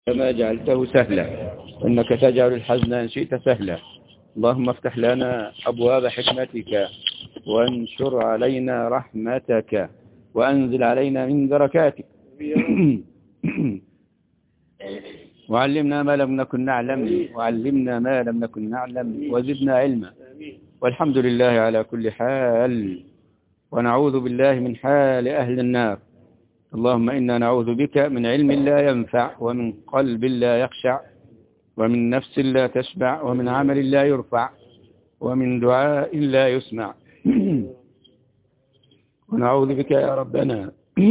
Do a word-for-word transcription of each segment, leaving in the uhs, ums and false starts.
كما جعلته سهلا إنك تجعل الحزن إن شئت سهلا. اللهم افتح لنا أبواب حكمتك وانشر علينا رحمتك وأنزل علينا من بركاتك وعلمنا ما لم نكن نعلم وعلمنا ما لم نكن نعلم وزدنا علما. والحمد لله على كل حال، ونعوذ بالله من حال أهل النار. اللهم إنا نعوذ بك من علم لا ينفع ومن قلب لا يخشع ومن نفس لا تشبع ومن عمل لا يرفع ومن دعاء لا يسمع. ونعوذ بك يا ربنا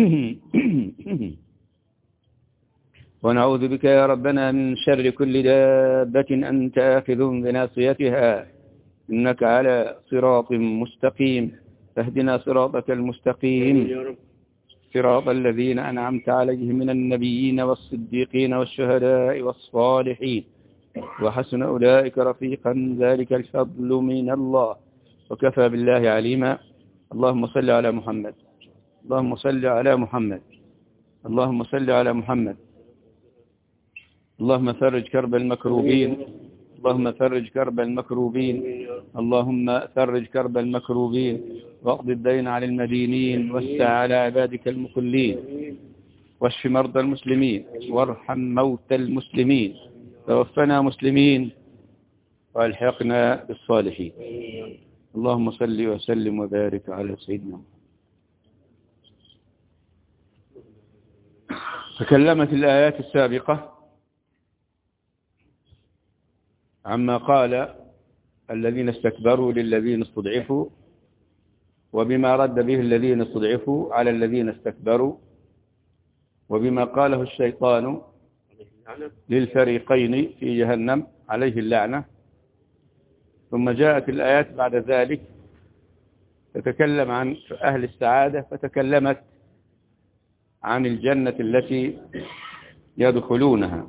ونعوذ بك يا ربنا من شر كل دابة أنت آخذ بناصيتها إنك على صراط مستقيم. فاهدنا صراطك المستقيم صراط الذين أنعمت عليهم من النبيين والصديقين والشهداء والصالحين وحسن أولئك رفيقا ذلك الفضل من الله وكفى بالله عليما. اللهم صل على محمد اللهم صل على محمد اللهم صل على محمد. اللهم فرج كرب المكروبين اللهم فرج كرب المكروبين اللهم فرج كرب المكروبين واقض الدين عن المدينين واسع على عبادك المقلين واشف مرضى المسلمين وارحم موتى المسلمين توفنا مسلمين والحقنا بالصالحين. اللهم صل وسلم وبارك على سيدنا. تكلمت الآيات السابقة عما قال الذين استكبروا للذين استضعفوا وبما رد به الذين استضعفوا على الذين استكبروا وبما قاله الشيطان للفريقين في جهنم عليه اللعنة. ثم جاءت الآيات بعد ذلك تتكلم عن أهل السعادة، فتكلمت عن الجنة التي يدخلونها،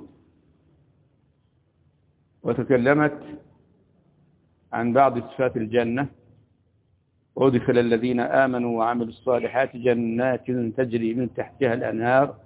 وتكلمت عن بعض صفات الجنة. وأدخل الذين آمنوا وعملوا الصالحات جنات تجري من تحتها الأنهار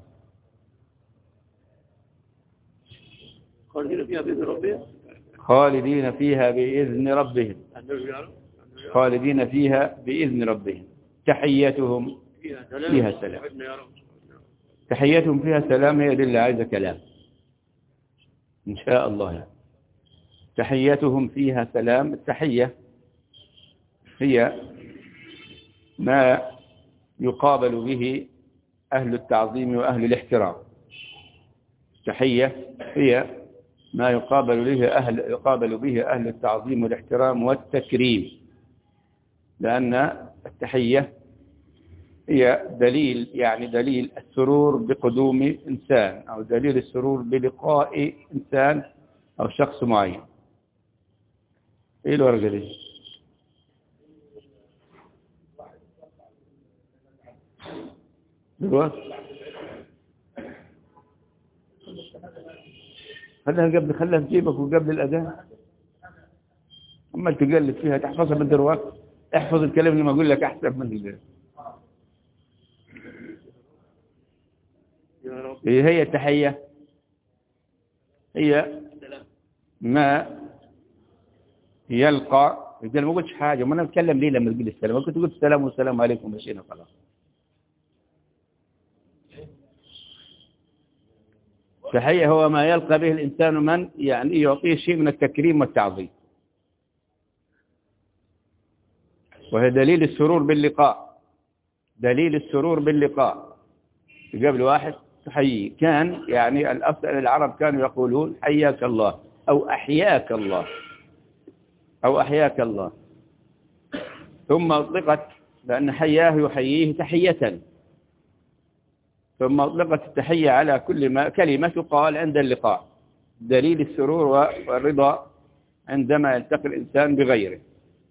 خالدين فيها بإذن ربهم خالدين فيها بإذن ربهم خالدين فيها بإذن ربهم تحيتهم فيها سلام. تحيتهم فيها سلام هي دي اللي عايزة كلام إن شاء الله. تحيتهم فيها سلام. التحية هي ما يقابل به أهل التعظيم وأهل الاحترام. التحية هي ما يقابل به أهل يقابل به أهل التعظيم والاحترام والتكريم، لأن التحية هي دليل يعني دليل السرور بقدوم إنسان أو دليل السرور بلقاء إنسان أو شخص معين. إيه الورقة دي؟ دلوقتي خليها قبل خليها في جيبك وقبل الأذان. أما تقلب فيها تحفظها من دلوقتي. احفظ الكلام اللي ما أقول لك أحسن من اللي. إيه هي التحية؟ هي ما يلقى. إذا ما قلتش حاجة ما أنا أتكلم ليه لما تقول السلام؟ ما كنت قلت السلام والسلام عليكم مشينا خلاص. تحية هو ما يلقى به الإنسان من يعني يعطيه شيء من التكريم والتعظيم، وهي دليل السرور باللقاء. دليل السرور باللقاء. قبل واحد تحيي كان يعني الأصل العرب كانوا يقولون حياك الله أو أحياك الله أو أحياك الله، ثم أطلقت لأن حياه يحييه تحية، ثم أطلقت التحية على كل ما كلمة تقال عند اللقاء. دليل السرور والرضا عندما يلتقي الإنسان بغيره.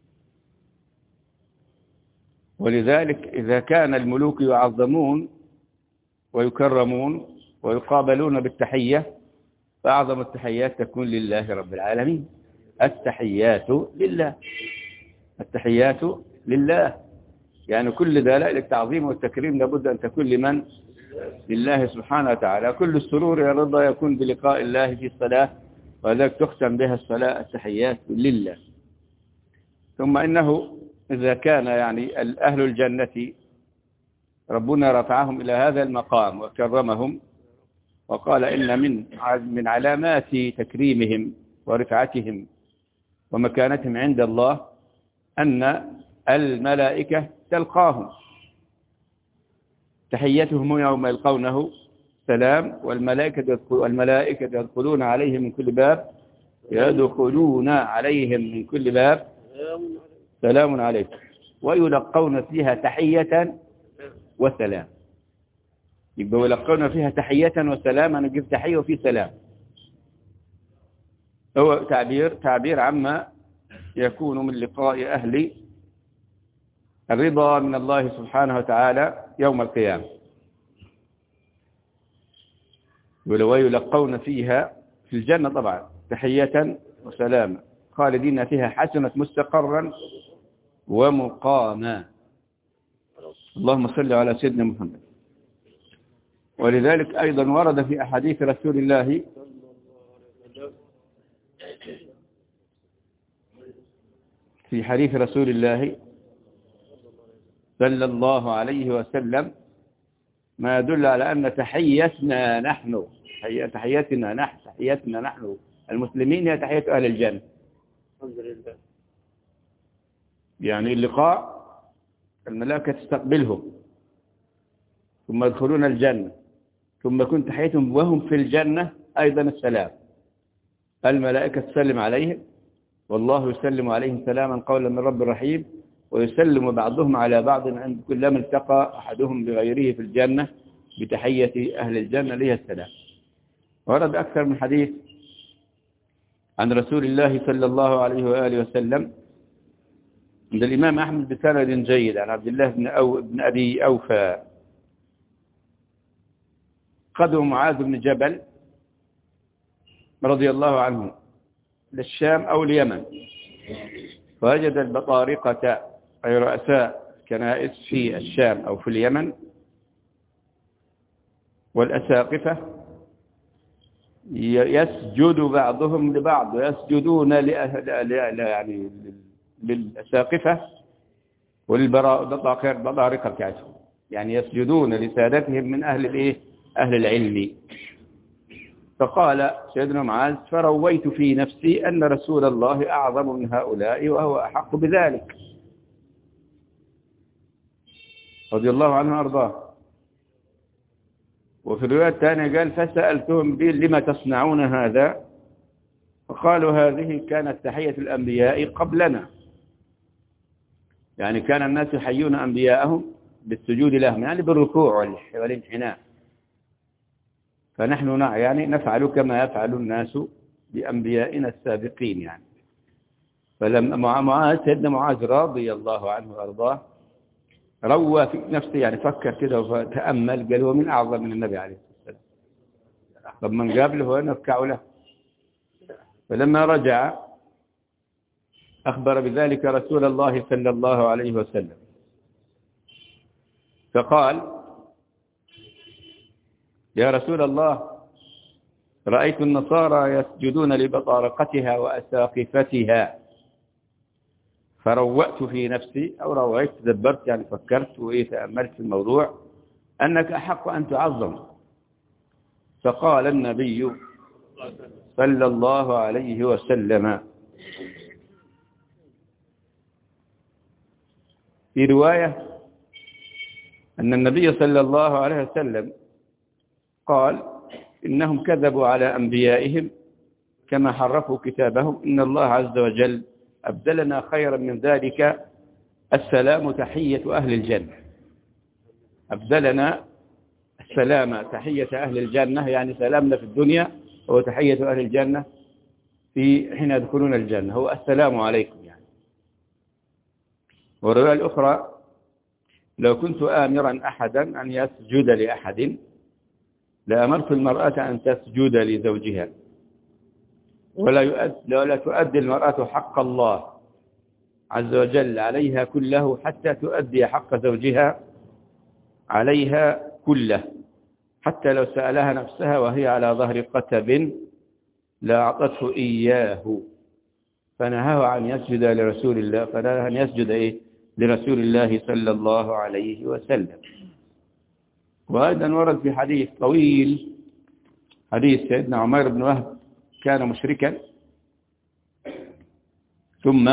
ولذلك إذا كان الملوك يعظمون ويكرمون ويقابلون بالتحية فأعظم التحيات تكون لله رب العالمين. التحيات لله التحيات لله يعني كل دلائل التعظيم والتكريم لابد أن تكون لمن لله سبحانه وتعالى. كل السرور والرضا يكون بلقاء الله في الصلاة، وذلك تختم بها الصلاة التحيات لله. ثم إنه إذا كان يعني أهل الجنة ربنا رفعهم إلى هذا المقام وكرمهم، وقال إن من من علامات تكريمهم ورفعتهم ومكانتهم عند الله أن الملائكة تلقاهم، تحيتهم يوم يلقونه سلام، والملائكة والملائكة يدخلون عليهم من كل باب يدخلون عليهم من كل باب سلام عليكم، ويلقون فيها تحية وسلام. يبقى يلقون فيها تحية وسلام، أنا أجيب تحية وفي سلام، هو تعبير تعبير عما يكون من لقاء أهل الرضا من الله سبحانه وتعالى يوم القيامة. ويلقون فيها في الجنة طبعا تحية وسلاما خالدين فيها حسنة مستقرا ومقاما. اللهم صل على سيدنا محمد. ولذلك أيضا ورد في أحاديث رسول الله في حديث رسول الله صلى الله عليه وسلم ما يدل على أن تحيتنا نحن تحيتنا نحن تحيتنا نحن المسلمين هي تحية أهل الجنة. يعني اللقاء الملائكة تستقبلهم ثم يدخلون الجنة، ثم كنت تحيتهم وهم في الجنة أيضا السلام. الملائكة تسلم عليهم والله يسلم عليهم سلاما قولا من رب رحيم، ويسلم بعضهم على بعض عند كلما التقى أحدهم بغيره في الجنة بتحية أهل الجنة لها السلام. ورد أكثر من حديث عن رسول الله صلى الله عليه وآله وسلم عند الإمام أحمد بسند جيد عن عبد الله بن, أو بن أبي أوفى قدم معاذ بن جبل رضي الله عنه للشام أو اليمن، فوجد البطارقة أي رؤساء كنائس في الشام أو في اليمن والأساقفة يسجد بعضهم لبعض ويسجدون يعني للأساقفة والبطارقة بتاعتهم، يعني يسجدون لسادتهم من أهل الإيه؟ أهل العلم. فقال سيدنا معاذ فرويت في نفسي أن رسول الله أعظم من هؤلاء وهو أحق بذلك رضي الله عنه وأرضاه. وفي الرواية الثانية قال فسألتهم لما تصنعون هذا، فقالوا هذه كانت تحية الأنبياء قبلنا، يعني كان الناس يحيون أنبياءهم بالسجود لهم يعني بالركوع والانحناء، فنحن يعني نفعل كما يفعل الناس بأنبيائنا السابقين يعني. فلما معاذ سيدنا معاذ رضي الله عنه وأرضاه روى في نفسه يعني فكر كده وتأمل قال هو من أعظم من النبي عليه الصلاة والسلام، طب من قابله هو نركع له. فلما رجع أخبر بذلك رسول الله صلى الله عليه وسلم، فقال يا رسول الله رأيت النصارى يسجدون لبطارقتها وأساقفتها، فروأت في نفسي أو رويت تدبرت يعني فكرت وتأملت في الموضوع أنك أحق أن تعظم. فقال النبي صلى الله عليه وسلم في رواية أن النبي صلى الله عليه وسلم قال إنهم كذبوا على أنبيائهم كما حرفوا كتابهم، إن الله عز وجل أبدلنا خيرا من ذلك السلام تحية أهل الجنة. أبدلنا السلام تحية أهل الجنة يعني سلامنا في الدنيا هو تحية أهل الجنة في حين يدخلون الجنة هو السلام عليكم يعني. والرواية الأخرى لو كنت آمرا أحدا أن يسجد لأحد لأمرت المرأة أن تسجد لزوجها، ولا يؤد ولا تؤدي المرأة حق الله عز وجل عليها كله حتى تؤدي حق زوجها عليها كله. حتى لو سألها نفسها وهي على ظهر قتب لأعطته إياه، فنهاه عن يسجد لرسول الله، فنهاه أن يسجد إيه لرسول الله صلى الله عليه وسلم. وأيضا ورد في حديث طويل، حديث سيدنا عمير بن وهب كان مشركا، ثم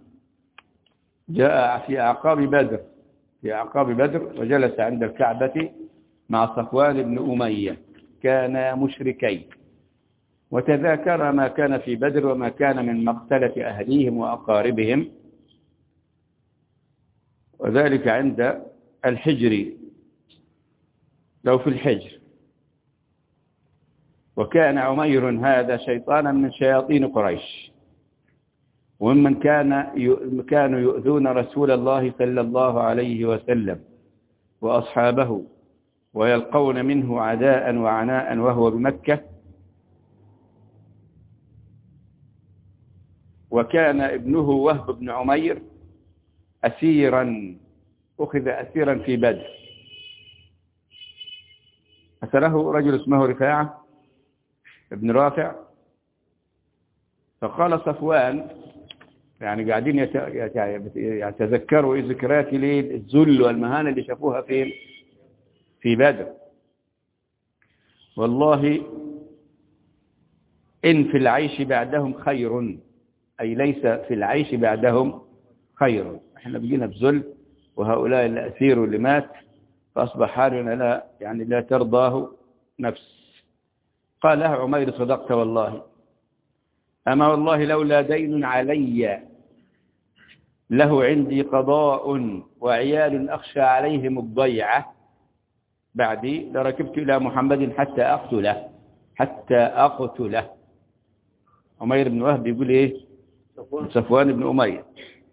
جاء في أعقاب بدر في أعقاب بدر وجلس عند الكعبة مع صفوان بن أمية، كان مشركين، وتذاكر ما كان في بدر وما كان من مقتلة أهليهم وأقاربهم، وذلك عند الحجر لو في الحجر. وكان عمير هذا شيطانا من شياطين قريش، وممن كان كانوا يؤذون رسول الله صلى الله عليه وسلم وأصحابه ويلقون منه عداء وعناء وهو بمكة. وكان ابنه وهب بن عمير أسيرا، أخذ أسيرا في بدر، أسره رجل اسمه رفاعة ابن رافع. فقال صفوان، يعني قاعدين يتذكروا ذكريات الذل والمهانة اللي شافوها في في بدر، والله إن في العيش بعدهم خير، أي ليس في العيش بعدهم خير، احنا بقينا بذل، وهؤلاء اللي أسيروا اللي مات، فأصبح حالنا لا يعني لا ترضاه نفس. قال له عمير صدقت والله، أما والله لولا دين علي له عندي قضاء وعيال أخشى عليهم الضيعة بعدي لركبت إلى محمد حتى أقتله حتى أقتله. عمير بن وهب يقول إيه؟ صفوان بن أمية،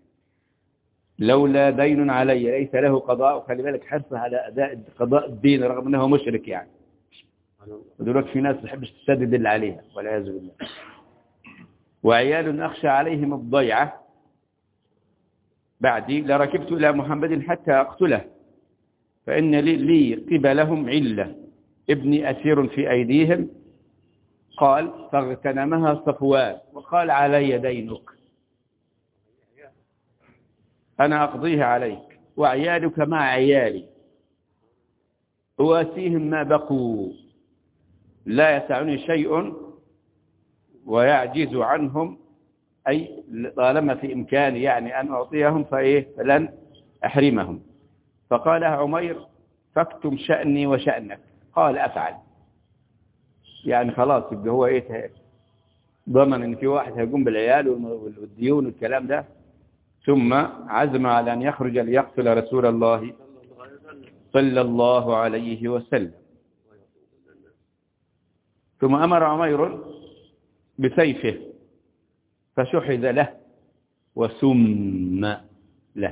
لولا دين علي، ليس له قضاء، خلي بالك حرصه على أداء قضاء الدين رغم أنه مشرك يعني، ودلوقتي في ناس ما تحبش تسدد اللي عليها والعياذ بالله. وعيال أخشى عليهم الضيعة بعدي لركبت إلى محمد حتى أقتله، فإن لي, لي قبلهم علة، ابني أسير في أيديهم. قال فاغتنمها صفوان وقال علي دينك أنا أقضيه عليك، وعيالك مع عيالي أواسيهم ما بقوا، لا يسعني شيء ويعجز عنهم، أي طالما في إمكاني يعني أن أعطيهم فإيه فلن أحرمهم. فقال عمير فاكتم شأني وشأنك، قال أفعل، يعني خلاص يبقى هو إيه ضمن إن في واحد هيقوم بالعيال والديون والكلام ده. ثم عزم على أن يخرج ليقتل رسول الله صلى الله عليه وسلم. ثم أمر عمير بسيفه فشحذ له وسم له،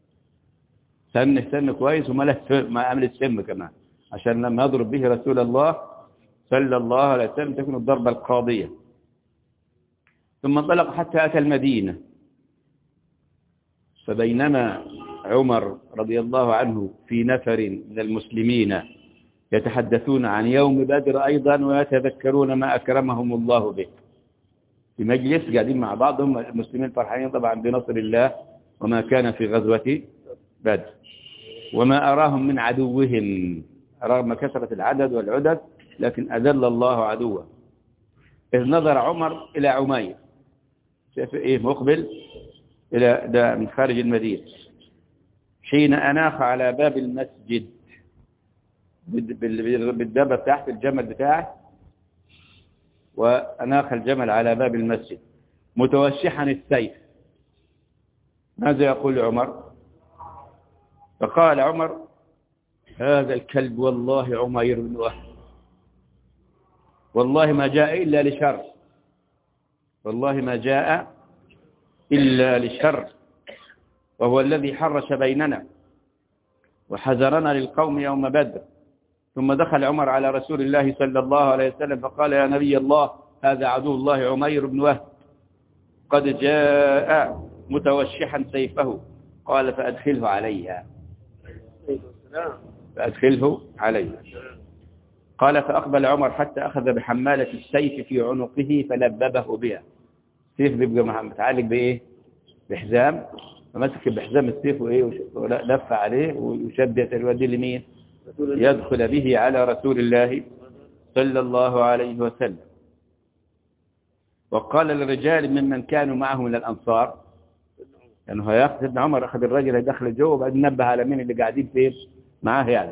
سن سن كويس وما له ما عمل السم كمان، عشان لما يضرب به رسول الله صلى الله عليه وسلم تكون الضربة القاضية. ثم انطلق حتى أتى المدينة، فبينما عمر رضي الله عنه في نفر من المسلمين يتحدثون عن يوم بدر أيضا ويتذكرون ما أكرمهم الله به، في مجلس قاعدين مع بعضهم المسلمين فرحانين طبعا بنصر الله وما كان في غزوة بدر، وما أراهم من عدوهم رغم كثرة العدد والعدد، لكن أذل الله عدوه. إذ نظر عمر إلى عمير، شاف إيه مقبل إلى ده من خارج المدينة، حين أناخ على باب المسجد بالدابة تحت الجمل بتاعه، وأناخ الجمل على باب المسجد متوشحا السيف. ماذا يقول عمر؟ فقال عمر هذا الكلب والله عمير بن وهب، والله ما جاء إلا لشر، والله ما جاء إلا لشر، وهو الذي حرش بيننا وحذرنا للقوم يوم بدر. ثم دخل عمر على رسول الله صلى الله عليه وسلم فقال يا نبي الله هذا عدو الله عمير بن وهب قد جاء متوشحا سيفه. قال فأدخله عليها، فأدخله عليها. قال فأقبل عمر حتى أخذ بحمالة السيف في عنقه فلببه بها. السيف بيبقى متعلق بإيه؟ بحزام، فمسك بحزام السيف وإيه ولف عليه وشد الودي لمين؟ يدخل به على رسول الله صلى الله عليه وسلم. وقال للرجال ممن كانوا معه من الأنصار، لأنه يعني هياخذ ابن عمر أخذ الرجل يدخل جوه وبعدين نبه على مين اللي قاعدين فيه معاه يعني.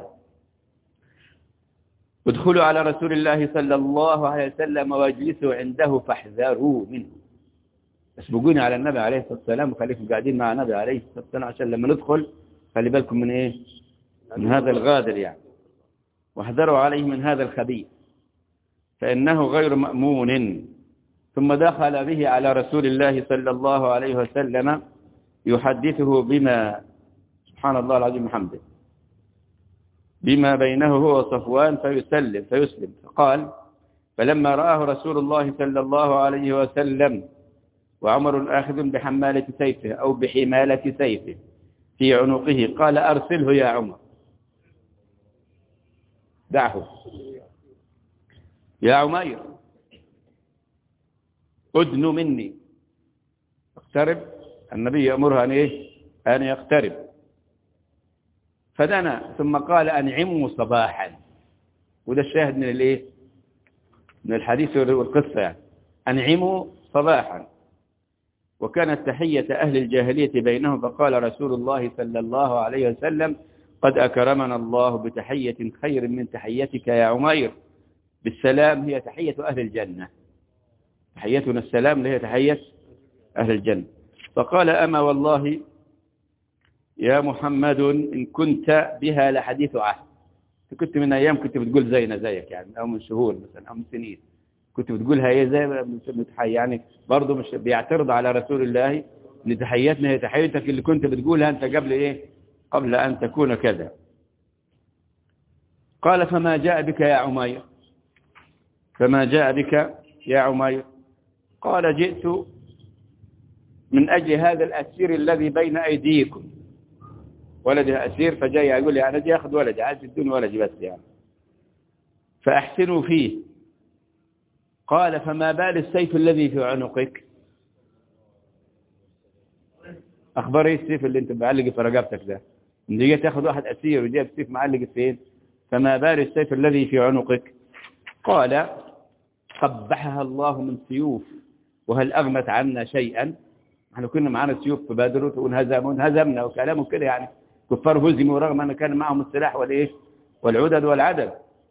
ادخلوا على رسول الله صلى الله عليه وسلم واجلسوا عنده فاحذروا منه. اسبقوني على النبي عليه الصلاة والسلام وخليكم قاعدين مع النبي عليه الصلاة والسلام عشان لما ندخل خلي بالكم من ايه؟ من هذا الغادر يعني. واحذروا عليه من هذا الخبيث فإنه غير مأمون. ثم دخل به على رسول الله صلى الله عليه وسلم يحدثه بما سبحان الله العظيم وحمده بما بينه هو وصفوان فيسلم فيسلم. فقال فلما رآه رسول الله صلى الله عليه وسلم وعمر آخذ بحمالة سيفه أو بحمالة سيفه في عنقه قال أرسله يا عمر، دعه يا عمير، أدن مني، اقترب. النبي يأمرها أن إيه؟ أن يقترب. فدنا ثم قال أنعموا صباحا. وده الشاهد من الإيه؟ من الحديث والقصة يعني. أنعموا صباحا. وكانت تحية أهل الجاهلية بينهم، فقال رسول الله صلى الله عليه وسلم قد أكرمنا الله بتحية خير من تحيتك يا عمير. بالسلام هي تحية أهل الجنة، تحيتنا السلام اللي هي تحية أهل الجنة. فقال أما والله يا محمد إن كنت بها لحديث عهد. كنت من أيام كنت بتقول زينا زيك يعني، أو من شهور مثلا أو من سنين كنت بتقولها هي زي متحي يعني. برضه مش بيعترض على رسول الله ان تحياتنا هي تحيتك اللي كنت بتقولها أنت قبل إيه؟ قبل أن تكون كذا. قال فما جاء بك يا عمير؟ فما جاء بك يا عمير؟ قال جئت من أجل هذا الأسير الذي بين أيديكم. ولدي أسير فجاي يقول لي أنا جاي أخذ ولدي، عايز الدون ولدي بس يعني، فأحسنوا فيه. قال فما بال السيف الذي في عنقك؟ أخبار إيه السيف اللي أنت معلق في رقبتك ده؟ إن جاي تأخذ واحد أسير وجايب السيف معلق فين؟ فما بال السيف الذي في عنقك؟ قال قبحها الله من سيوف وهل أغمت عنا شيئا؟ احنا كنا معانا سيوف في بدر وانهزموا هزمنا وكلامه كده يعني، كفار هزموا رغم أن كان معهم السلاح والإيه والعدد والعدد.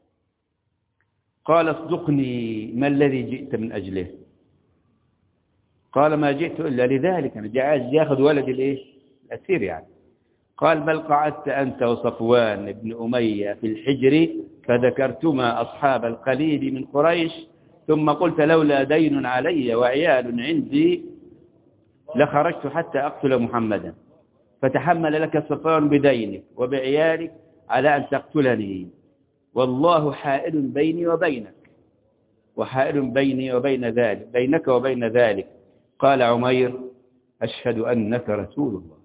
قال اصدقني ما الذي جئت من أجله؟ قال ما جئت إلا لذلك، أنا جاء ياخذ ولد الإيه الأسير يعني. قال بل قعدت أنت وصفوان بن أمية في الحجر فذكرتما أصحاب القليل من قريش ثم قلت لولا دين علي وعيال عندي لخرجت حتى أقتل محمدا، فتحمل لك صفوان بدينك وبعيالك على أن تقتلني، والله حائل بيني وبينك وحائل بيني وبين ذلك بينك وبين ذلك. قال عمير أشهد أنك رسول الله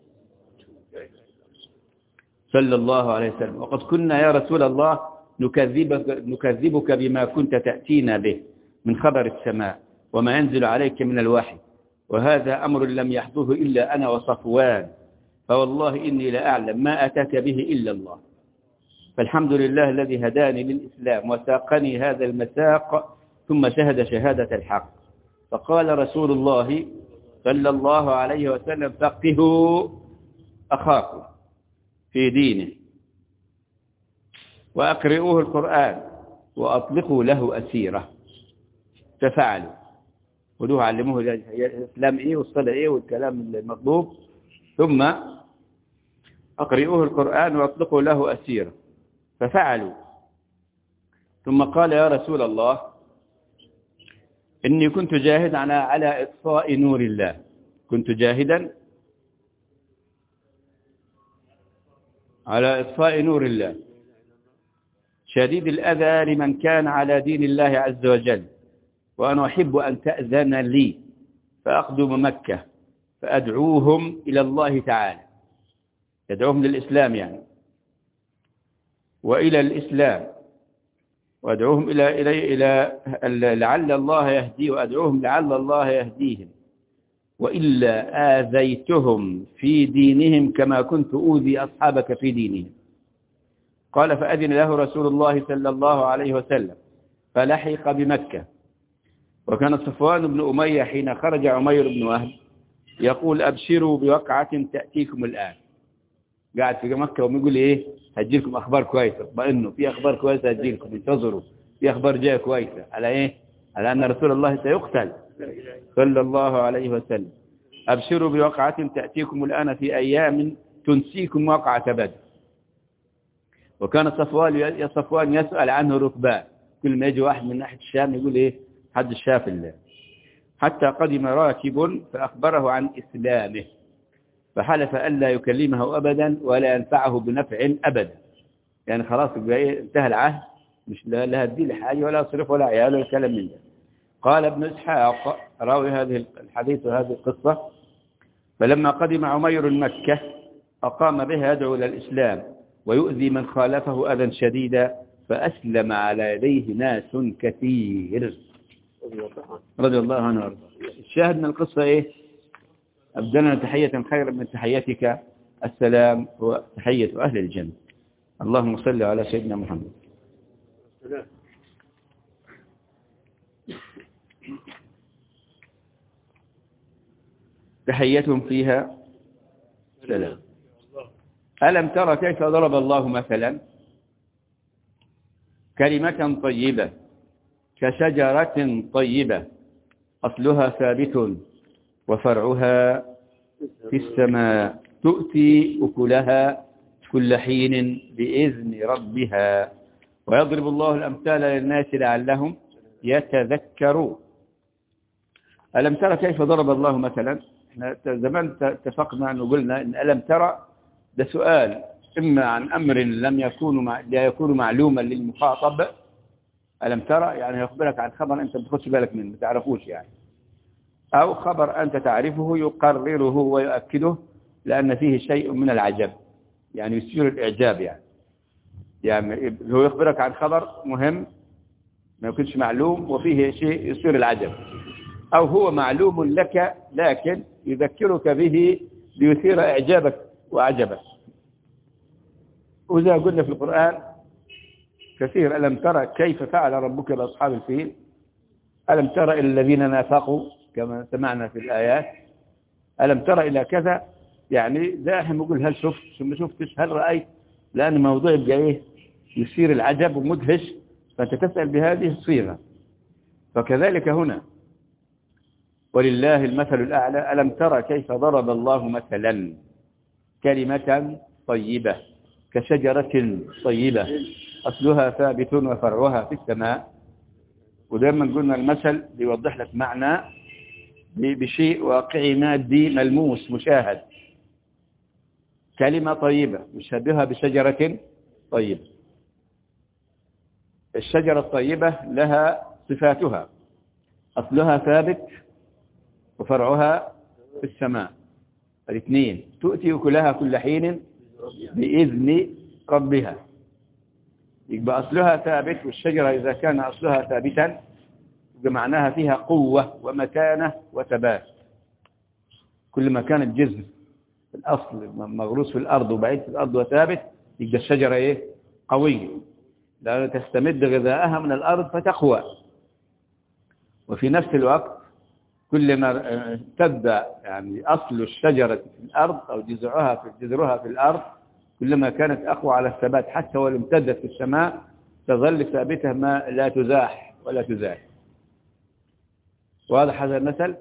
صلى الله عليه وسلم، وقد كنا يا رسول الله نكذبك, نكذبك بما كنت تأتينا به من خبر السماء وما ينزل عليك من الوحي، وهذا أمر لم يحضره إلا أنا وصفوان، فوالله إني لأعلم ما أتاك به إلا الله، فالحمد لله الذي هداني للإسلام وساقني هذا المساق ثم شهد شهادة الحق. فقال رسول الله صلى الله عليه وسلم فقهوا أخاكم في دينه وأقرئوه القرآن وأطلقوا له أسيرة. ففعلوا، ودوه علموه الإسلام إيه والصلاة إيه والكلام المطلوب، ثم أقرئوه القرآن وأطلقوا له أسيرة. ففعلوا. ثم قال يا رسول الله إني كنت جاهدا على على إطفاء نور الله، كنت جاهدا على إطفاء نور الله شديد الأذى لمن كان على دين الله عز وجل، وأنا أحب أن تأذن لي فأقدم مكة فأدعوهم إلى الله تعالى، يدعوهم للإسلام يعني وإلى الإسلام، وأدعوهم إلى إلى إلى لعل الله يهدي وأدعوهم لعل الله يهديهم وإلا آذيتهم في دينهم كما كنت أوذي أصحابك في دينهم. قال فأذن له رسول الله صلى الله عليه وسلم فلحق بمكة. وكان صفوان بن أمية حين خرج عمير بن وهب يقول أبشروا بوقعة تأتيكم الآن. قاعد في مكة ويقول إيه هجيلكم أخبار كويسة، اطمئنوا في أخبار كويسة هجيلكم، انتظروا في أخبار جاية كويسة. على إيه؟ على أن رسول الله سيقتل صلى الله عليه وسلم. أبشروا بوقعة تأتيكم الآن في أيام تنسيكم وقعة بدر. وكان صفوان صفوان يسأل عنه ركبان، كل ما يجي واحد من ناحية الشام يقول إيه حد الشاف الله. حتى قدم راكب فأخبره عن إسلامه فحلف ألا يكلمه أبدا ولا ينفعه بنفع أبدا. يعني خلاص انتهى العهد، مش لا هدي له حاجة ولا صرف ولا عيال ولا كلام من ده. قال ابن إسحاق راوي هذه الحديث وهذه القصة فلما قدم عمير مكة أقام بها يدعو إلى الإسلام ويؤذي من خالفه أذى شديدا فأسلم على يديه ناس كثير رضي الله عنه. الشاهد من القصة إيه؟ أبدلنا تحية خيرا من تحيتك، السلام هو تحية أهل الجنة. اللهم صل على سيدنا محمد. تحيتهم فيها سلام. ألم ترى كيف ضرب الله مثلا كلمة طيبة كشجرة طيبة أصلها ثابت وفرعها في السماء تؤتي أكلها كل حين بإذن ربها ويضرب الله الأمثال للناس لعلهم يتذكرون. ألم ترى كيف ضرب الله مثلا؟ احنا زمان اتفقنا أن قلنا إن ألم ترى ده سؤال إما عن أمر لم يكون مع... لا يكون معلوما للمخاطب. ألم ترى يعني يخبرك عن خبر أنت ما تاخدش بالك منه ما تعرفوش يعني، أو خبر أنت تعرفه يقرره ويؤكده لأن فيه شيء من العجب يعني يثير الإعجاب. يعني يعني هو يخبرك عن خبر مهم ما يكونش معلوم وفيه شيء يثير العجب، أو هو معلوم لك لكن يذكرك به ليثير إعجابك وعجبك. وإذا قلنا في القرآن كثير ألم ترى كيف فعل ربك بأصحاب الفيل، ألم ترى إلى الذين نافقوا كما سمعنا في الآيات، ألم ترى إلى كذا. يعني دائما يقول هل شفت ثم شفتش هل رأيت، لأن موضوع يبقى إيه يثير العجب ومدهش فأنت تسأل بهذه الصيغة. فكذلك هنا ولله المثل الأعلى. ألم ترى كيف ضرب الله مثلا كلمة طيبة كشجرة طيبة أصلها ثابت وفرعها في السماء. ودائما قلنا المثل بيوضح لك معنى بشيء واقعي مادي ملموس مشاهد. كلمة طيبة مشابهة بشجرة طيبة. الشجرة الطيبة لها صفاتها، أصلها ثابت وفرعها في السماء. الاثنين تؤتي أكلها كل حين بإذن ربها. يبقى أصلها ثابت، والشجرة إذا كان أصلها ثابتا يبقى معناها فيها قوة ومتانة وثبات. كل ما كان الجذر الأصل مغروس في الأرض وبعيد في الأرض وثابت يبقى الشجرة إيه؟ قوية، لأنها تستمد غذاءها من الأرض فتقوى. وفي نفس الوقت كلما امتد يعني أصل الشجرة في الأرض أو جذرها في جذرها في الأرض كلما كانت أقوى على الثبات، حتى ولو امتدت في السماء تظل ثابتة ما لا تزاح ولا تزاح. واضح هذا المثل؟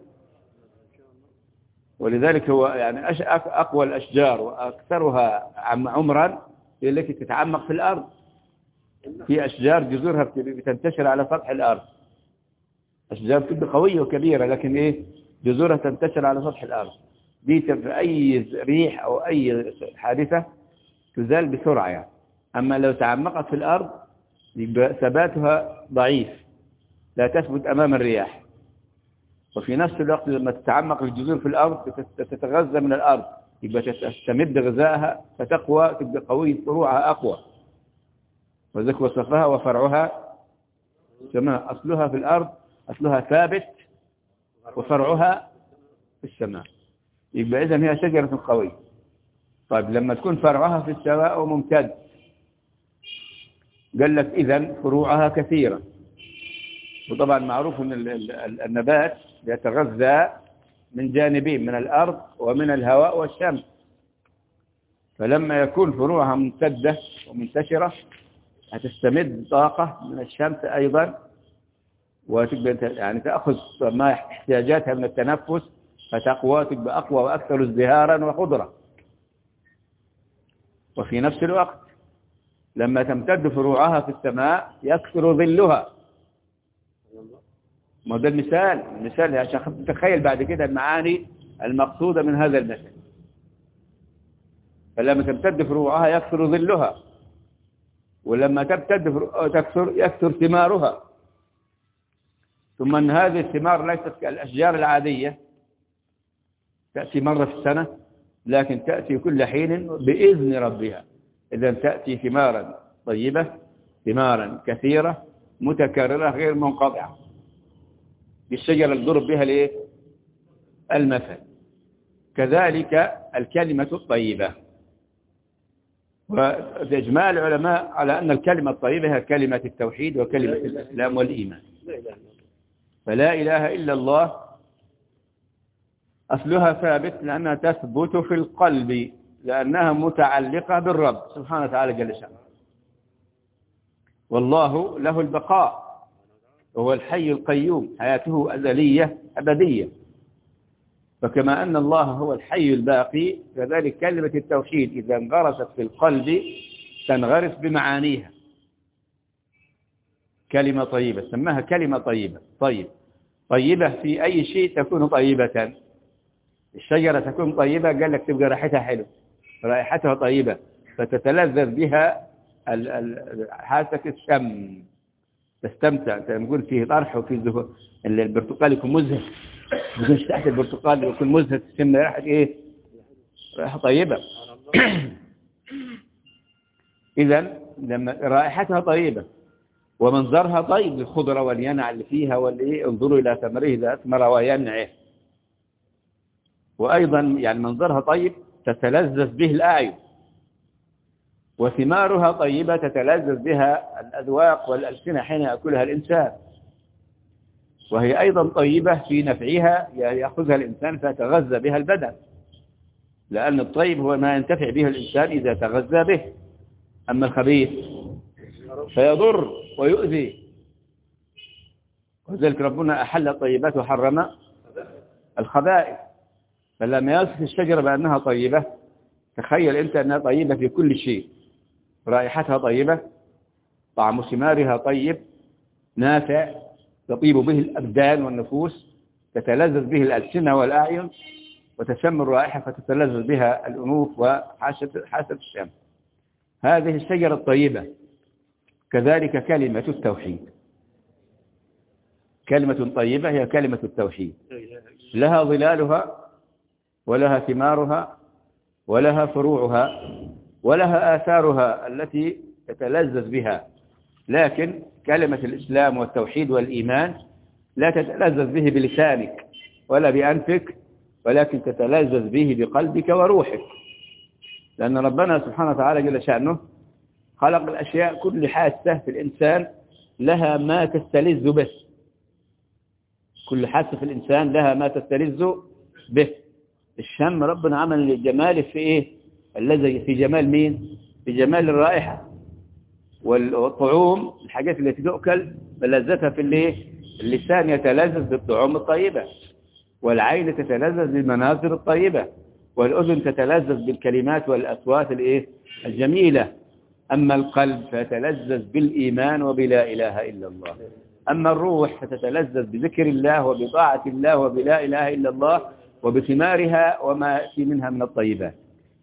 ولذلك هو يعني أقوى الأشجار وأكثرها عمرا هي التي تتعمق في الأرض. في أشجار جذورها بتنتشر على سطح الأرض، أشجار تبقى قوية وكبيرة لكن إيه جذورها تنتشر على سطح الأرض. دي في أي ريح أو أي حادثة تزال بسرعة يعني. أما لو تعمقت في الأرض يبقى ثباتها ضعيف لا تثبت أمام الرياح. وفي نفس الوقت لما تتعمق الجذور في الأرض تتغذى من الأرض يبقى تستمد غذائها فتقوى تبقى قوية، فروعها أقوى. وذلك وصفها وفرعها السماء أصلها في الأرض، أصلها ثابت وفرعها في السماء، يبقى إذن هي شجرة قوية. طيب لما تكون فرعها في السماء وممتد، قال لك إذن فروعها كثيرة. وطبعا معروف أن النبات يتغذى من جانبين، من الأرض ومن الهواء والشمس. فلما يكون فروعها ممتدة ومنتشرة هتستمد طاقة من الشمس أيضا، وتبقى يعني تأخذ ما احتياجاتها من التنفس، فتقوى تبقى أقوى وأكثر ازدهارا وخضرة. وفي نفس الوقت لما تمتد فروعها في السماء يكثر ظلها. ما ده المثال، المثال عشان تتخيل بعد كده المعاني المقصودة من هذا المثل. فلما تمتد فروعها يكثر ظلها، ولما تمتد تكثر يكثر ثمارها. ثم أن هذه الثمار ليست كالأشجار العادية تأتي مرة في السنة، لكن تأتي كل حين بإذن ربها. إذن تأتي ثمارا طيبة، ثمارا كثيرة متكررة غير منقطعة. بالشجرة اللي ضرب بها ليه المثل. كذلك الكلمة الطيبة. وإجماع العلماء على أن الكلمة الطيبة هي كلمة التوحيد وكلمة الإسلام والإيمان. فلا إله إلا الله أصلها ثابت لأنها تثبت في القلب، لأنها متعلقة بالرب سبحانه وتعالى جل شأنه. والله له البقاء، وهو الحي القيوم، حياته أزلية أبدية. فكما أن الله هو الحي الباقي، كذلك كلمة التوحيد إذا انغرست في القلب تنغرس بمعانيها. كلمة طيبة سماها كلمة طيبة. طيب طيبة في أي شيء تكون طيبة. الشجرة تكون طيبة قال لك تبقى رائحتها حلو، رائحتها طيبة فتتلذذ بها حاسة الشم، تستمتع. نقول فيه طرح وفيه زهور. البرتقال يكون مزهر، يكون تحت البرتقال يكون مزهر، تشم رائحة ايه؟ رائحة طيبة. إذن لما رائحتها طيبة ومنظرها طيب، الخضرة والينع اللي فيها واللي انظروا إلى ثمره إذا أثمر وينعه. وأيضا يعني منظرها طيب تتلذذ به الأعين، وثمارها طيبة تتلذذ بها الأذواق والألسنة حين يأكلها الإنسان. وهي أيضا طيبة في نفعها، يأخذها الإنسان فيتغذى بها البدن، لأن الطيب هو ما ينتفع به الإنسان إذا تغذى به. أما الخبيث فيضر ويؤذي. وذلك ربنا أحل الطيبات وحرم الخبائث. فلما يصف الشجرة بأنها طيبة، تخيل أنت أنها طيبة في كل شيء. رائحتها طيبة، طعم ثمارها طيب نافع، تطيب به الأبدان والنفوس، تتلذذ به الألسنة والأعين، وتشم الرائحة فتتلذذ بها الأنوف وحاسة الشم. هذه الشجرة الطيبة. كذلك كلمة التوحيد، كلمة طيبة هي كلمة التوحيد، لها ظلالها ولها ثمارها ولها فروعها ولها آثارها التي تتلذذ بها. لكن كلمة الإسلام والتوحيد والإيمان لا تتلذذ به بلسانك ولا بأنفك، ولكن تتلذذ به بقلبك وروحك. لأن ربنا سبحانه وتعالى جل شأنه خلق الأشياء كل حاسة في الإنسان لها ما تستلذ به. كل حاسة في الإنسان لها ما تستلذ به. الشم ربنا عمل الجمال في إيه؟ الذي في جمال مين؟ في جمال الرائحة. والطعوم الحاجات التي تؤكل بلذتها في الليه؟ اللسان يتلذذ بالطعوم الطيبة، والعين تتلذذ بالمناظر الطيبة، والأذن تتلذذ بالكلمات والأصوات الإيه؟ الجميلة. أما القلب فيتلذذ بالإيمان وبلا إله إلا الله. أما الروح فتتلذذ بذكر الله وبطاعة الله وبلا إله إلا الله وبثمارها وما يأتي منها من الطيبات.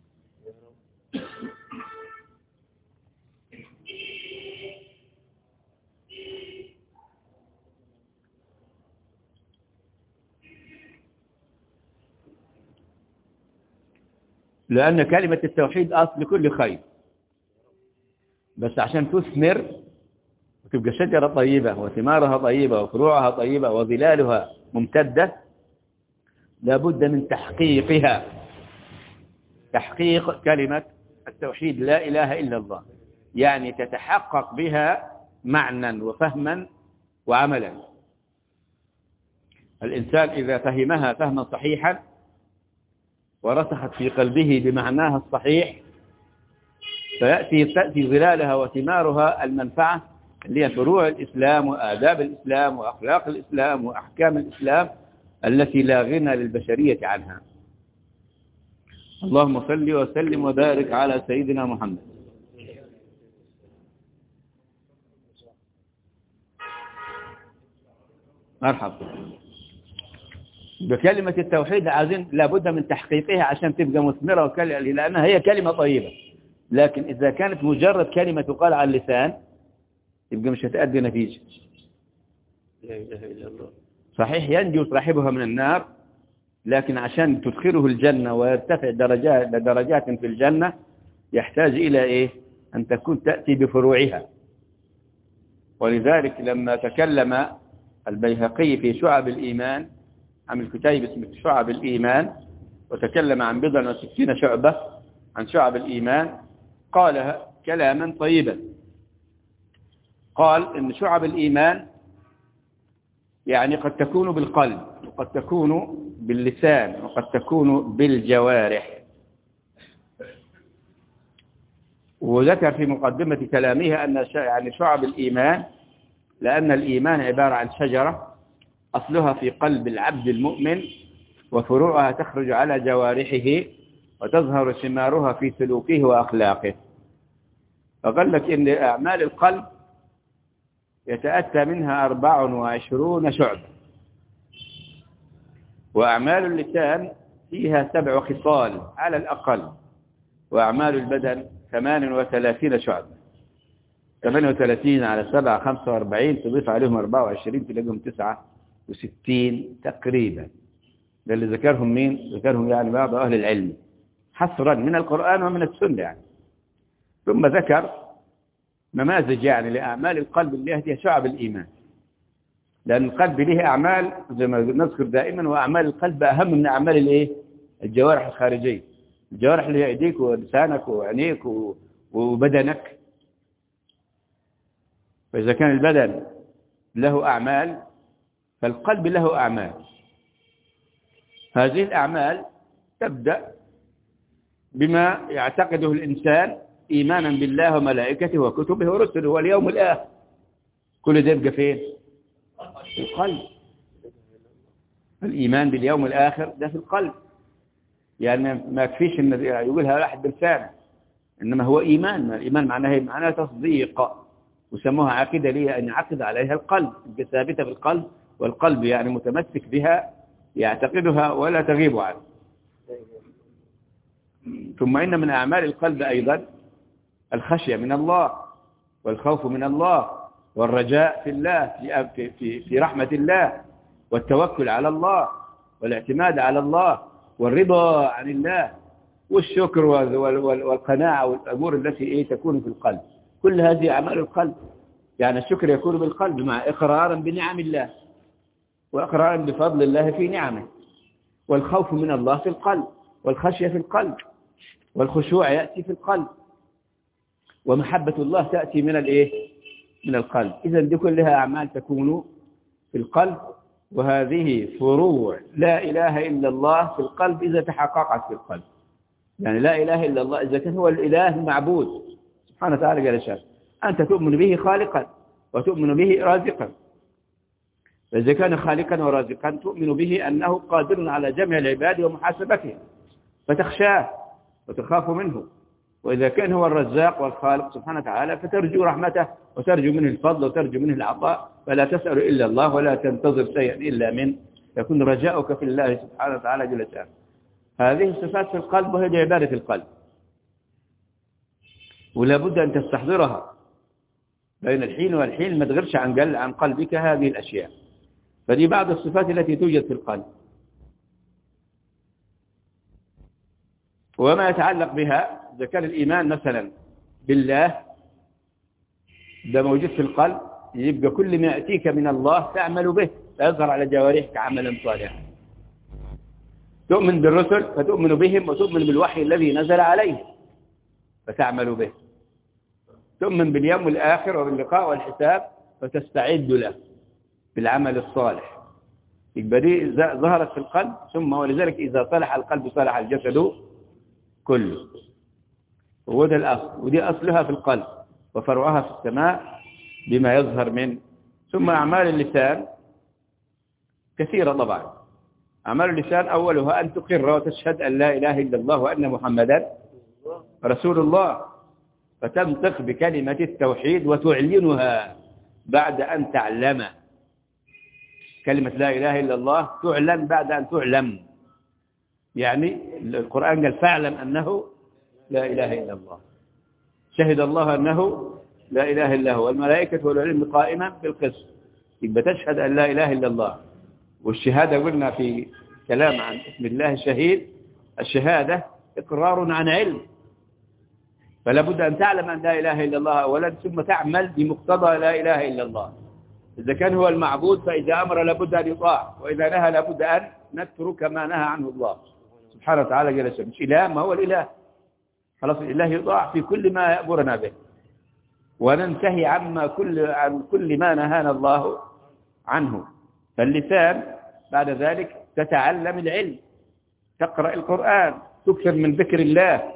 لأن كلمة التوحيد أصل كل خير، بس عشان تثمر تبقى شجرة طيبة وثمارها طيبة وفروعها طيبة وظلالها ممتدة، لابد من تحقيقها، تحقيق كلمة التوحيد لا إله إلا الله، يعني تتحقق بها معنى وفهما وعملا. الإنسان إذا فهمها فهما صحيحا ورسخت في قلبه بمعناها الصحيح، فيأتي تأتي ظلالها وثمارها المنفعة اللي هي فروع الإسلام وآداب الإسلام وأخلاق الإسلام وأحكام الإسلام التي لا غنى للبشرية عنها. اللهم صل وسلم وبارك على سيدنا محمد. مرحبا. بكلمة التوحيد عايزين لابد من تحقيقها عشان تبقى مثمرة، لأنها هي كلمة طيبة، لكن إذا كانت مجرد كلمة تقال على اللسان يبقى مش هتأدي نتيجة. لا إله إلا الله. صحيح ينجو صاحبها من النار، لكن عشان تدخله الجنة ويرتفع درجات درجات في الجنة يحتاج إلى إيه؟ أن تكون تأتي بفروعها. ولذلك لما تكلم البيهقي في شعب الإيمان، عمل كتاب اسمه شعب الإيمان، وتكلم عن بضع وستين شعبة عن شعب الإيمان، قال كلاما طيبا. قال إن شعب الإيمان يعني قد تكون بالقلب، وقد تكون باللسان، وقد تكون بالجوارح. وذكر في مقدمة كلامها أن يعني شعب الإيمان، لأن الإيمان عبارة عن شجرة أصلها في قلب العبد المؤمن، وفروعها تخرج على جوارحه، وتظهر ثمارها في سلوكه وأخلاقه. فقال لك إن أعمال القلب يتأتى منها أربع وعشرون شعبة، وأعمال اللسان فيها سبع خصال على الأقل، وأعمال البدن ثمان وثلاثين شعبة. ثمان وثلاثين على سبعة خمسة وأربعين، تضيف عليهم أربعة وعشرين تلاقيهم تسعة وستين تقريبا. ده اللي ذكرهم مين؟ ذكرهم يعني بعض أهل العلم حصرا من القرآن ومن السنة يعني. ثم ذكر نماذج يعني لأعمال القلب اللي هي شعب الإيمان، لأن القلب له أعمال زي ما نذكر دائما، وأعمال القلب أهم من أعمال الإيه؟ الجوارح الخارجية. الجوارح اللي هي يديك ولسانك وعينيك وبدنك. فإذا كان البدن له أعمال فالقلب له أعمال. هذه الأعمال تبدأ بما يعتقده الإنسان إيمانا بالله وملائكته وكتبه ورسله واليوم الآخر. كل ده يبقى فين؟ في القلب. الإيمان باليوم الآخر ده في القلب، يعني ما يكفيش ان يقولها واحد بلسانه، إنما هو إيمان. الإيمان معناه معناه تصديق، وسموها عقيدة ليه أن يعقد عليها القلب، ثابتة في القلب، والقلب يعني متمسك بها يعتقدها ولا تغيب عنه. ثم إن من أعمال القلب أيضا الخشية من الله، والخوف من الله، والرجاء في الله، في, في, في رحمة الله، والتوكل على الله، والاعتماد على الله، والرضا عن الله، والشكر والقناعة والأمور التي إيه تكون في القلب. كل هذه أعمال القلب. يعني الشكر يكون بالقلب مع إقرارا بنعم الله، وإقرارا بفضل الله في نعمه، والخوف من الله في القلب، والخشية في القلب، والخشوع يأتي في القلب، ومحبة الله تأتي من الإيه؟ من القلب. إذن دي كلها أعمال تكون في القلب، وهذه فروع لا إله إلا الله في القلب إذا تحققت في القلب. يعني لا إله إلا الله إذا كان هو الإله المعبود سبحانه وتعالى جل شأنه، أنت تؤمن به خالقا وتؤمن به رازقا. فإذا كان خالقا ورازقا تؤمن به أنه قادر على جمع العباد ومحاسبتهم، فتخشاه وتخاف منه. وإذا كان هو الرزاق والخالق سبحانه وتعالى فترجو رحمته وترجو منه الفضل وترجو منه العطاء، فلا تسأل إلا الله ولا تنتظر شيئا إلا منه، يكون رجاؤك في الله سبحانه وتعالى جل شأنه. هذه الصفات في القلب، وهي عبادة القلب، ولا بد أن تستحضرها بين الحين والحين، ما تغيرش عن قل عن قلبك هذه الأشياء. فدي بعض الصفات التي توجد في القلب. وما يتعلق بها، إذا كان الإيمان مثلا بالله ده موجود في القلب، يبقى كل ما يأتيك من الله تعمل به فيظهر على جوارحك عملا صالحا. تؤمن بالرسل فتؤمن بهم وتؤمن بالوحي الذي نزل عليه فتعمل به. تؤمن باليوم الآخر وباللقاء والحساب فتستعد له بالعمل الصالح. يبقى دي ظهرت في القلب، ثم ولذلك إذا صلح القلب صلح الجسد كله. وده الأصل، ودي أصلها في القلب وفرعها في السماء بما يظهر من. ثم أعمال اللسان كثيرة طبعا. أعمال اللسان أولها أن تقر وتشهد أن لا إله إلا الله وأن محمدا رسول الله، فتنطق بكلمة التوحيد وتعلنها بعد أن تعلم. كلمة لا إله إلا الله تعلن بعد أن تعلم. يعني القرآن قال فاعلم أنه لا إله إلا الله، شهد الله أنه لا إله إلا هو والملائكة والعلم قائما بالقسط. يبقى تشهد أن لا إله إلا الله. والشهادة قلنا في كلام عن اسم الله شهيد، الشهادة إقرار عن علم، فلا بد أن تعلم أن لا إله إلا الله أولا ثم تعمل بمقتضى لا إله إلا الله. إذا كان هو المعبود فإذا أمر لابد أن يطاع، وإذا نهى لابد أن نترك ما نهى عنه الله سبحانه وتعالى جل وعلا. مش إله، ما هو الإله، خلاص الإله يطاع في كل ما يأمرنا به، وننتهي عما كل عن كل ما نهانا الله عنه. فاللسان بعد ذلك تتعلم العلم، تقرأ القرآن، تكثر من ذكر الله،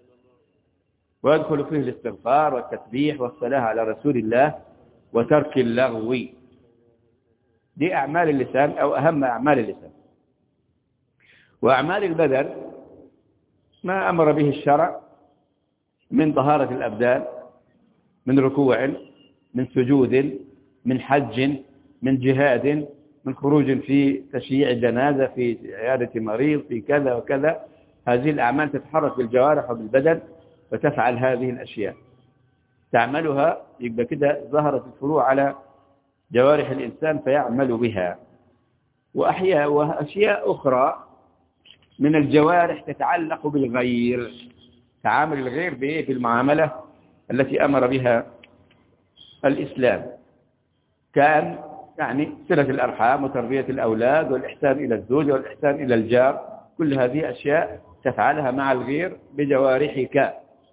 ويدخل فيه الاستغفار والتسبيح والصلاة على رسول الله وترك اللغو. دي أعمال اللسان أو أهم أعمال اللسان. وأعمال البدن ما أمر به الشرع من طهارة الأبدان، من ركوع، من سجود، من حج، من جهاد، من خروج في تشييع جنازة، في عيادة مريض، في كذا وكذا. هذه الأعمال تتحرك بالجوارح وبالبدن وتفعل هذه الأشياء تعملها. يبقى كده ظهرت الفروع على جوارح الإنسان فيعمل بها. وأحياء وأشياء أخرى من الجوارح تتعلق بالغير، تعامل الغير بإيه؟ في المعاملة التي أمر بها الإسلام، كان يعني صلة الأرحام وتربية الأولاد والإحسان إلى الزوج والإحسان إلى الجار. كل هذه أشياء تفعلها مع الغير بجوارحك.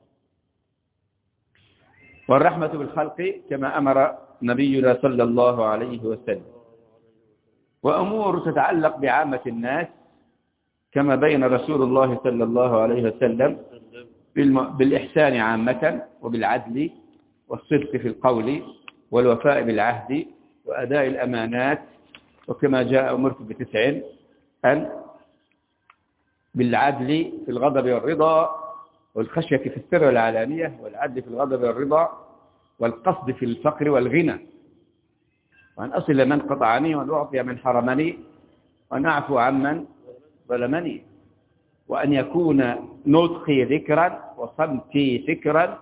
والرحمة بالخلق كما أمر نبينا صلى الله عليه وسلم. وأمور تتعلق بعامة الناس كما بين رسول الله صلى الله عليه وسلم بالإحسان عامة وبالعدل والصدق في القول والوفاء بالعهد وأداء الأمانات. وكما جاء أمرت بتسع أن بالعدل في الغضب والرضا والخشية في السر والعلانية، والعدل في الغضب والرضا، والقصد في الفقر والغنى، وأن أصل من قطعني وأن أعطي من حرمني وأن أعفو عمن ظلمني، وأن يكون نطقي ذكرا وصمتي فكرا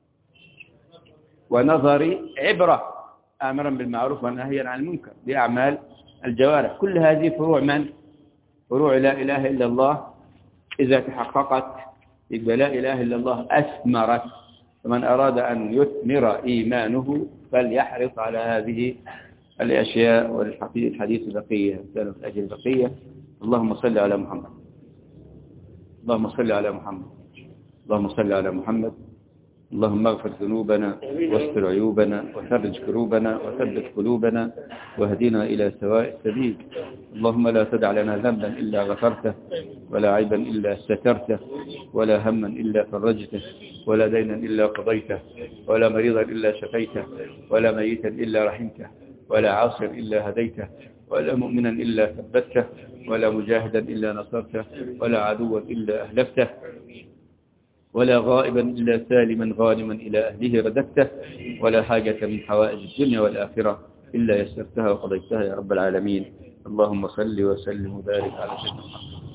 ونظري عبرة، آمرا بالمعروف ونهيا عن المنكر. بأعمال الجوارح. كل هذه فروع من؟ فروع لا إله إلا الله. إذا تحققت يبقى لا إله إلا الله أثمرت. فمن أراد أن يثمر إيمانه فليحرص على هذه الأشياء. والحديث بقية كان في أجل بقية. اللهم صل على محمد، اللهم صل على محمد، اللهم صل على محمد. اللهم اغفر ذنوبنا واستر عيوبنا وفرج كروبنا وثبت قلوبنا واهدنا إلى سواء السبيل. اللهم لا تدع لنا ذنبا إلا غفرته، ولا عيبا إلا سترته، ولا هما إلا فرجته، ولا دينا إلا قضيته، ولا مريضا إلا شفيته، ولا ميتا إلا رحمته، ولا عاصر إلا هديته، ولا مؤمنا إلا ثبته، ولا مجاهدا إلا نصرته، ولا عدوا إلا أهلكته، ولا غائبا إلا سالما غانما إلى أهله رددته، ولا حاجة من حوائج الدنيا والآخرة إلا يسرتها وقضيتها يا رب العالمين. اللهم صل وسلم وبارك على سيدنا محمد.